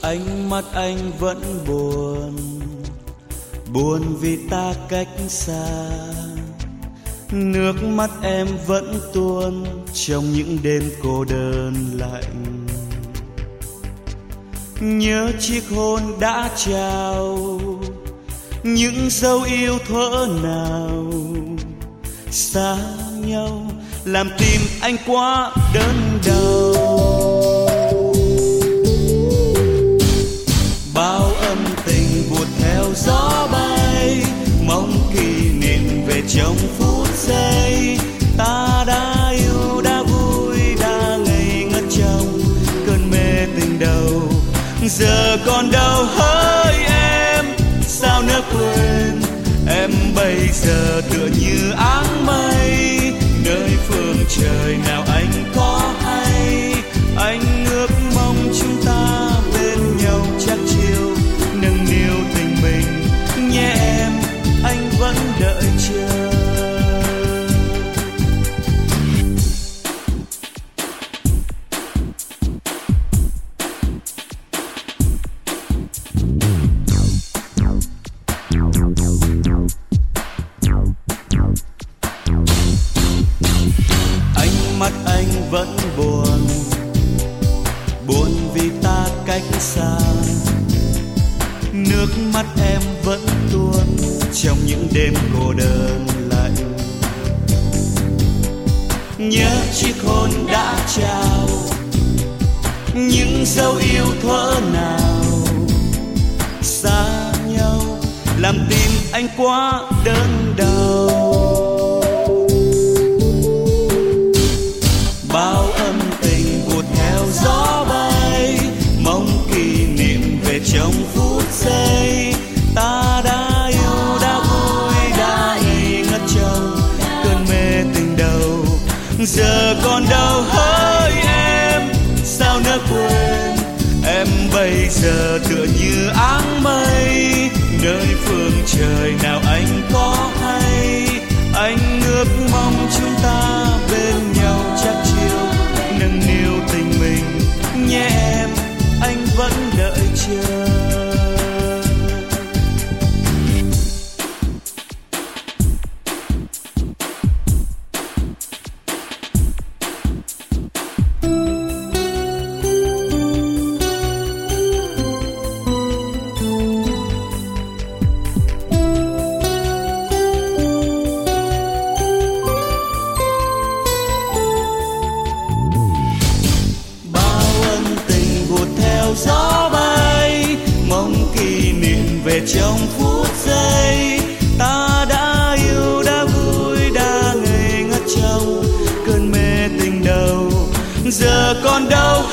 Ánh mắt anh vẫn buồn, buồn vì ta cách xa. Nước mắt em vẫn tuôn trong những đêm cô đơn lạnh. Nhớ chiếc hôn đã trao, những dấu yêu thuở nào xa nhau làm tim anh quá đớn đau. Bao âm tình vụt theo gió bay, mong kỷ niệm về trong phút giây. Ta đã yêu, đã vui, đã ngây ngất trong cơn mê tình đầu. Giờ còn đâu hỡi em, sao nỡ quên em bây giờ tựa như áng mây. Nơi phương trời nào anh có hay, anh ước mong chúng ta bên nhau chắc chiều nâng niu tình mình nhé em, anh vẫn đợi chờ. Ánh mắt anh vẫn buồn, buồn vì ta cách xa. Nước mắt em vẫn tuôn trong những đêm cô đơn lạnh. Nhớ chiếc hôn đã trao, những dấu yêu thuở nào xa nhau làm tim anh quá đớn đau. Bao âm tình vụt theo gió bay, mong kỷ niệm về trong phút giây. Ta đã yêu, đã vui, đã ngây ngất trong cơn mê tình đầu. Giờ còn đâu hỡi em, sao nỡ quên em bây giờ tựa như áng mây. Nơi phương trời nào anh có hay, anh ước mong chúng ta bên nhau chắc chiều nâng niu tình mình nhé em, anh vẫn đợi chờ. Gió bay, mong kỷ niệm về trong phút giây. Ta đã yêu, đã vui, đã ngây ngất trong cơn mê tình đầu. Giờ còn đâu